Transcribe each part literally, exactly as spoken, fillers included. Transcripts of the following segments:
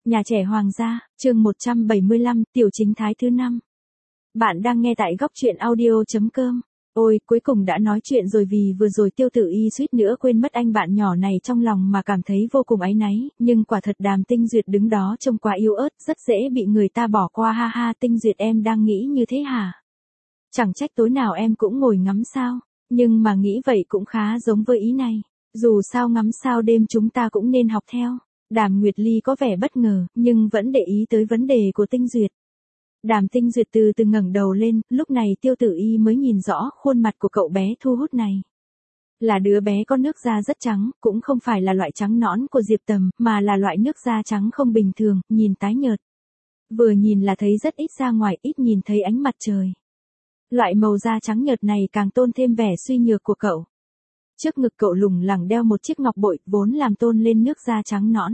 Nhà trẻ Hoàng gia, chương một trăm bảy mươi lăm, tiểu chính thái thứ năm. Bạn đang nghe tại góc truyện audio chấm com. Ôi, cuối cùng đã nói chuyện rồi, vì vừa rồi Tiêu Tử Y suýt nữa quên mất anh bạn nhỏ này trong lòng mà cảm thấy vô cùng áy náy, nhưng quả thật Đàm Tinh Duyệt đứng đó trông quá yếu ớt, rất dễ bị người ta bỏ qua. Ha ha, Tinh Duyệt em đang nghĩ như thế hả? Chẳng trách tối nào em cũng ngồi ngắm sao, nhưng mà nghĩ vậy cũng khá giống với ý này. Dù sao ngắm sao đêm chúng ta cũng nên học theo. Đàm Nguyệt Ly có vẻ bất ngờ, nhưng vẫn để ý tới vấn đề của Tinh Duyệt. Đàm Tinh Duyệt từ từ ngẩng đầu lên, lúc này Tiêu Tử Y mới nhìn rõ khuôn mặt của cậu bé thu hút này. Là đứa bé có nước da rất trắng, cũng không phải là loại trắng nõn của Diệp Tầm, mà là loại nước da trắng không bình thường, nhìn tái nhợt. Vừa nhìn là thấy rất ít ra ngoài, ít nhìn thấy ánh mặt trời. Loại màu da trắng nhợt này càng tôn thêm vẻ suy nhược của cậu. Trước ngực cậu lủng lẳng đeo một chiếc ngọc bội, vốn làm tôn lên nước da trắng nõn.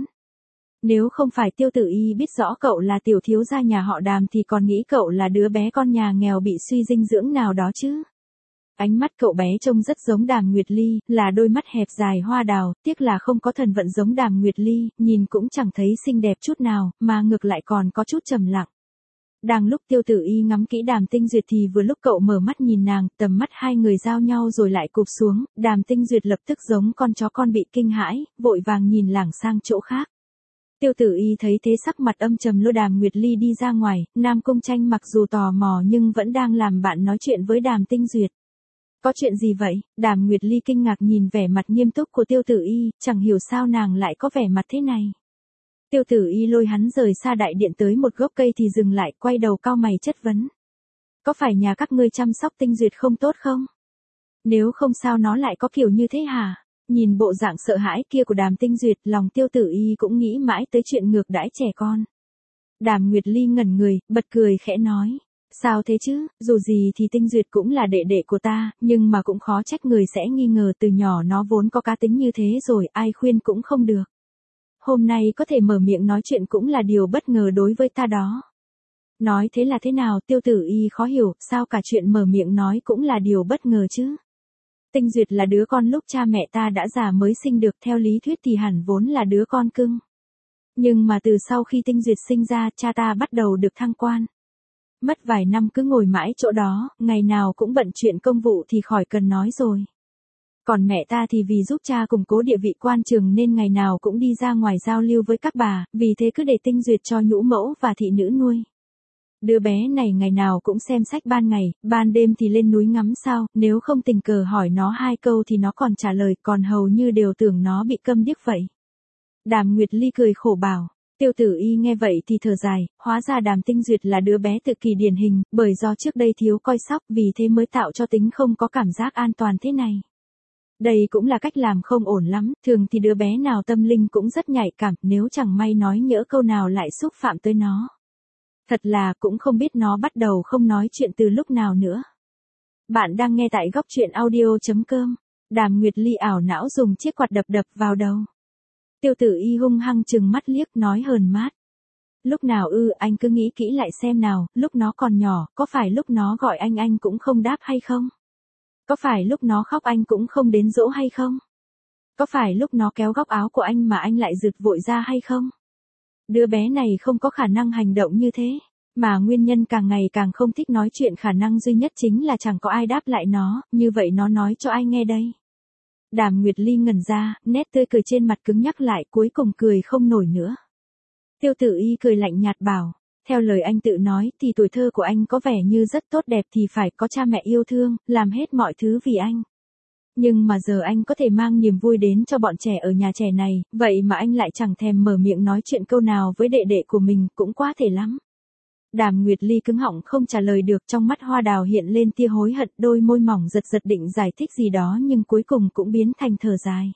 Nếu không phải Tiêu Tử Y biết rõ cậu là tiểu thiếu gia nhà họ Đàm thì còn nghĩ cậu là đứa bé con nhà nghèo bị suy dinh dưỡng nào đó chứ. Ánh mắt cậu bé trông rất giống Đàm Nguyệt Ly, là đôi mắt hẹp dài hoa đào, tiếc là không có thần vận giống Đàm Nguyệt Ly, nhìn cũng chẳng thấy xinh đẹp chút nào, mà ngược lại còn có chút trầm lặng. Đang lúc Tiêu Tử Y ngắm kỹ Đàm Tinh Duyệt thì vừa lúc cậu mở mắt nhìn nàng, tầm mắt hai người giao nhau rồi lại cụp xuống, Đàm Tinh Duyệt lập tức giống con chó con bị kinh hãi, vội vàng nhìn lảng sang chỗ khác. Tiêu Tử Y thấy thế sắc mặt âm trầm lôi Đàm Nguyệt Ly đi ra ngoài, Nam Cung Tranh mặc dù tò mò nhưng vẫn đang làm bạn nói chuyện với Đàm Tinh Duyệt. Có chuyện gì vậy? Đàm Nguyệt Ly kinh ngạc nhìn vẻ mặt nghiêm túc của Tiêu Tử Y, chẳng hiểu sao nàng lại có vẻ mặt thế này. Tiêu Tử Y lôi hắn rời xa đại điện tới một gốc cây thì dừng lại, quay đầu cau mày chất vấn. Có phải nhà các ngươi chăm sóc Tinh Duyệt không tốt không? Nếu không sao nó lại có kiểu như thế hả? Nhìn bộ dạng sợ hãi kia của Đàm Tinh Duyệt, lòng Tiêu Tử Y cũng nghĩ mãi tới chuyện ngược đãi trẻ con. Đàm Nguyệt Ly ngẩn người, bật cười khẽ nói. Sao thế chứ, dù gì thì Tinh Duyệt cũng là đệ đệ của ta, nhưng mà cũng khó trách người sẽ nghi ngờ, từ nhỏ nó vốn có cá tính như thế rồi, ai khuyên cũng không được. Hôm nay có thể mở miệng nói chuyện cũng là điều bất ngờ đối với ta đó. Nói thế là thế nào? Tiêu Tử Y khó hiểu, sao cả chuyện mở miệng nói cũng là điều bất ngờ chứ? Tinh Duyệt là đứa con lúc cha mẹ ta đã già mới sinh được, theo lý thuyết thì hẳn vốn là đứa con cưng. Nhưng mà từ sau khi Tinh Duyệt sinh ra, cha ta bắt đầu được thăng quan. Mất vài năm cứ ngồi mãi chỗ đó, ngày nào cũng bận chuyện công vụ thì khỏi cần nói rồi. Còn mẹ ta thì vì giúp cha củng cố địa vị quan trường nên ngày nào cũng đi ra ngoài giao lưu với các bà, vì thế cứ để Tinh Duyệt cho nhũ mẫu và thị nữ nuôi. Đứa bé này ngày nào cũng xem sách ban ngày, ban đêm thì lên núi ngắm sao, nếu không tình cờ hỏi nó hai câu thì nó còn trả lời, còn hầu như đều tưởng nó bị câm điếc vậy. Đàm Nguyệt Ly cười khổ bảo. Tiêu Tử Y nghe vậy thì thở dài, hóa ra Đàm Tinh Duyệt là đứa bé tự kỷ điển hình, bởi do trước đây thiếu coi sóc, vì thế mới tạo cho tính không có cảm giác an toàn thế này. Đây cũng là cách làm không ổn lắm, thường thì đứa bé nào tâm linh cũng rất nhạy cảm, nếu chẳng may nói nhỡ câu nào lại xúc phạm tới nó. Thật là cũng không biết nó bắt đầu không nói chuyện từ lúc nào nữa. Bạn đang nghe tại góc truyện audio chấm com. Đàm Nguyệt Ly ảo não dùng chiếc quạt đập đập vào đầu. Tiêu Tử Y hung hăng trừng mắt liếc, nói hờn mát. Lúc nào ư, anh cứ nghĩ kỹ lại xem nào, lúc nó còn nhỏ, có phải lúc nó gọi anh anh cũng không đáp hay không? Có phải lúc nó khóc anh cũng không đến dỗ hay không? Có phải lúc nó kéo góc áo của anh mà anh lại rụt vội ra hay không? Đứa bé này không có khả năng hành động như thế, mà nguyên nhân càng ngày càng không thích nói chuyện, khả năng duy nhất chính là chẳng có ai đáp lại nó, như vậy nó nói cho ai nghe đây? Đàm Nguyệt Ly ngẩn ra, nét tươi cười trên mặt cứng nhắc lại, cuối cùng cười không nổi nữa. Tiêu Tử Y cười lạnh nhạt bảo, theo lời anh tự nói thì tuổi thơ của anh có vẻ như rất tốt đẹp, thì phải có cha mẹ yêu thương, làm hết mọi thứ vì anh. Nhưng mà giờ anh có thể mang niềm vui đến cho bọn trẻ ở nhà trẻ này, vậy mà anh lại chẳng thèm mở miệng nói chuyện câu nào với đệ đệ của mình, cũng quá thể lắm. Đàm Nguyệt Ly cứng họng không trả lời được, trong mắt hoa đào hiện lên tia hối hận, đôi môi mỏng giật giật định giải thích gì đó nhưng cuối cùng cũng biến thành thở dài.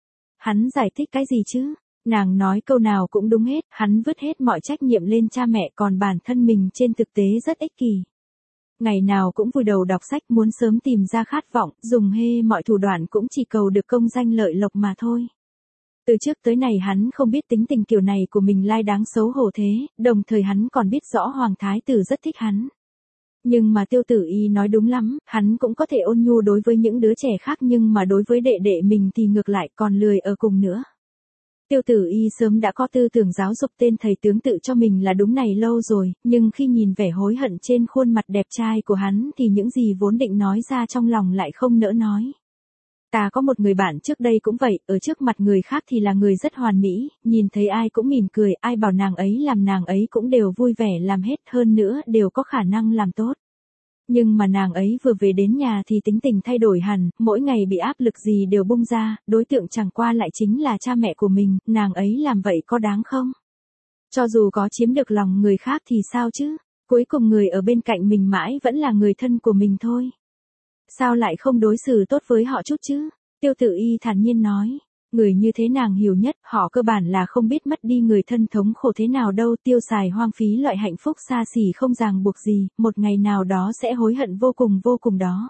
Hắn giải thích cái gì chứ? Nàng nói câu nào cũng đúng hết, hắn vứt hết mọi trách nhiệm lên cha mẹ, còn bản thân mình trên thực tế rất ích kỷ. Ngày nào cũng vùi đầu đọc sách, muốn sớm tìm ra khát vọng, dùng hê mọi thủ đoạn cũng chỉ cầu được công danh lợi lộc mà thôi. Từ trước tới nay hắn không biết tính tình kiểu này của mình lai đáng xấu hổ thế, đồng thời hắn còn biết rõ Hoàng Thái Tử rất thích hắn. Nhưng mà Tiêu Tử Y nói đúng lắm, hắn cũng có thể ôn nhu đối với những đứa trẻ khác, nhưng mà đối với đệ đệ mình thì ngược lại còn lười ở cùng nữa. Tiêu Tử Y sớm đã có tư tưởng giáo dục tên thầy tướng tự cho mình là đúng này lâu rồi, nhưng khi nhìn vẻ hối hận trên khuôn mặt đẹp trai của hắn thì những gì vốn định nói ra trong lòng lại không nỡ nói. Ta có một người bạn trước đây cũng vậy, ở trước mặt người khác thì là người rất hoàn mỹ, nhìn thấy ai cũng mỉm cười, ai bảo nàng ấy làm nàng ấy cũng đều vui vẻ làm hết, hơn nữa đều có khả năng làm tốt. Nhưng mà nàng ấy vừa về đến nhà thì tính tình thay đổi hẳn, mỗi ngày bị áp lực gì đều bung ra, đối tượng chẳng qua lại chính là cha mẹ của mình, nàng ấy làm vậy có đáng không? Cho dù có chiếm được lòng người khác thì sao chứ? Cuối cùng người ở bên cạnh mình mãi vẫn là người thân của mình thôi. Sao lại không đối xử tốt với họ chút chứ? Tiêu Tử Y thản nhiên nói. Người như thế nàng hiểu nhất, họ cơ bản là không biết mất đi người thân thống khổ thế nào đâu, tiêu xài hoang phí loại hạnh phúc xa xỉ không ràng buộc gì, một ngày nào đó sẽ hối hận vô cùng vô cùng đó.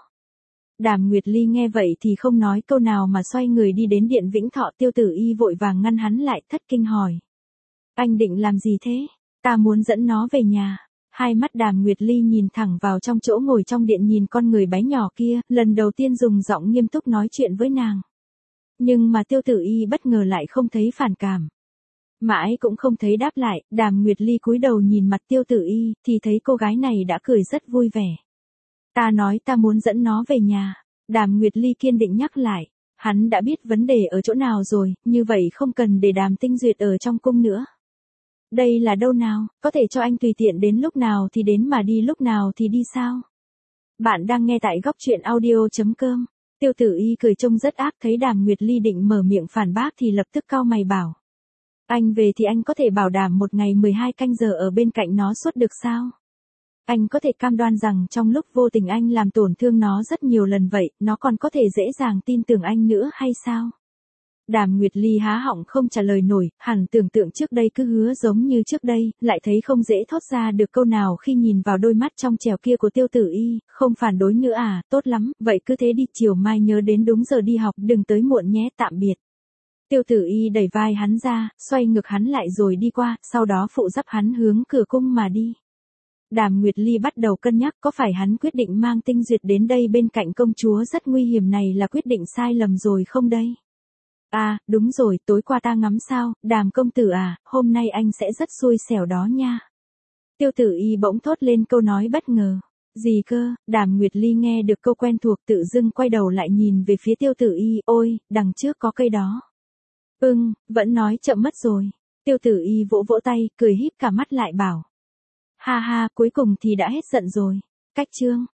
Đàm Nguyệt Ly nghe vậy thì không nói câu nào mà xoay người đi đến điện Vĩnh Thọ. Tiêu Tử Y vội vàng ngăn hắn lại, thất kinh hỏi. Anh định làm gì thế? Ta muốn dẫn nó về nhà. Hai mắt Đàm Nguyệt Ly nhìn thẳng vào trong chỗ ngồi trong điện nhìn con người bé nhỏ kia, lần đầu tiên dùng giọng nghiêm túc nói chuyện với nàng. Nhưng mà Tiêu Tử Y bất ngờ lại không thấy phản cảm. Mãi cũng không thấy đáp lại, Đàm Nguyệt Ly cúi đầu nhìn mặt Tiêu Tử Y, thì thấy cô gái này đã cười rất vui vẻ. Ta nói ta muốn dẫn nó về nhà. Đàm Nguyệt Ly kiên định nhắc lại. Hắn đã biết vấn đề ở chỗ nào rồi, như vậy không cần để Đàm Tinh Duyệt ở trong cung nữa. Đây là đâu nào, có thể cho anh tùy tiện đến lúc nào thì đến mà đi lúc nào thì đi sao? Bạn đang nghe tại góc truyện audio chấm com. Tiêu Tử Y cười trông rất ác, thấy Đàm Nguyệt Ly định mở miệng phản bác thì lập tức cau mày bảo. Anh về thì anh có thể bảo đảm một ngày mười hai canh giờ ở bên cạnh nó suốt được sao? Anh có thể cam đoan rằng trong lúc vô tình anh làm tổn thương nó rất nhiều lần vậy, nó còn có thể dễ dàng tin tưởng anh nữa hay sao? Đàm Nguyệt Ly há họng không trả lời nổi, hẳn tưởng tượng trước đây cứ hứa giống như trước đây, lại thấy không dễ thốt ra được câu nào khi nhìn vào đôi mắt trong trẻo kia của Tiêu Tử Y, không phản đối nữa à, tốt lắm, vậy cứ thế đi, chiều mai nhớ đến đúng giờ đi học, đừng tới muộn nhé, tạm biệt. Tiêu Tử Y đẩy vai hắn ra, xoay ngược hắn lại rồi đi qua, sau đó phụ dắt hắn hướng cửa cung mà đi. Đàm Nguyệt Ly bắt đầu cân nhắc có phải hắn quyết định mang Tinh Duyệt đến đây bên cạnh công chúa rất nguy hiểm này là quyết định sai lầm rồi không đây? À, đúng rồi, tối qua ta ngắm sao, Đàm công tử à, hôm nay anh sẽ rất xui xẻo đó nha. Tiêu Tử Y bỗng thốt lên câu nói bất ngờ. Gì cơ? Đàm Nguyệt Ly nghe được câu quen thuộc tự dưng quay đầu lại nhìn về phía Tiêu Tử Y, ôi, đằng trước có cây đó. Ưng, vẫn nói chậm mất rồi. Tiêu Tử Y vỗ vỗ tay, cười híp cả mắt lại bảo. Ha ha, cuối cùng thì đã hết giận rồi. Cách chương.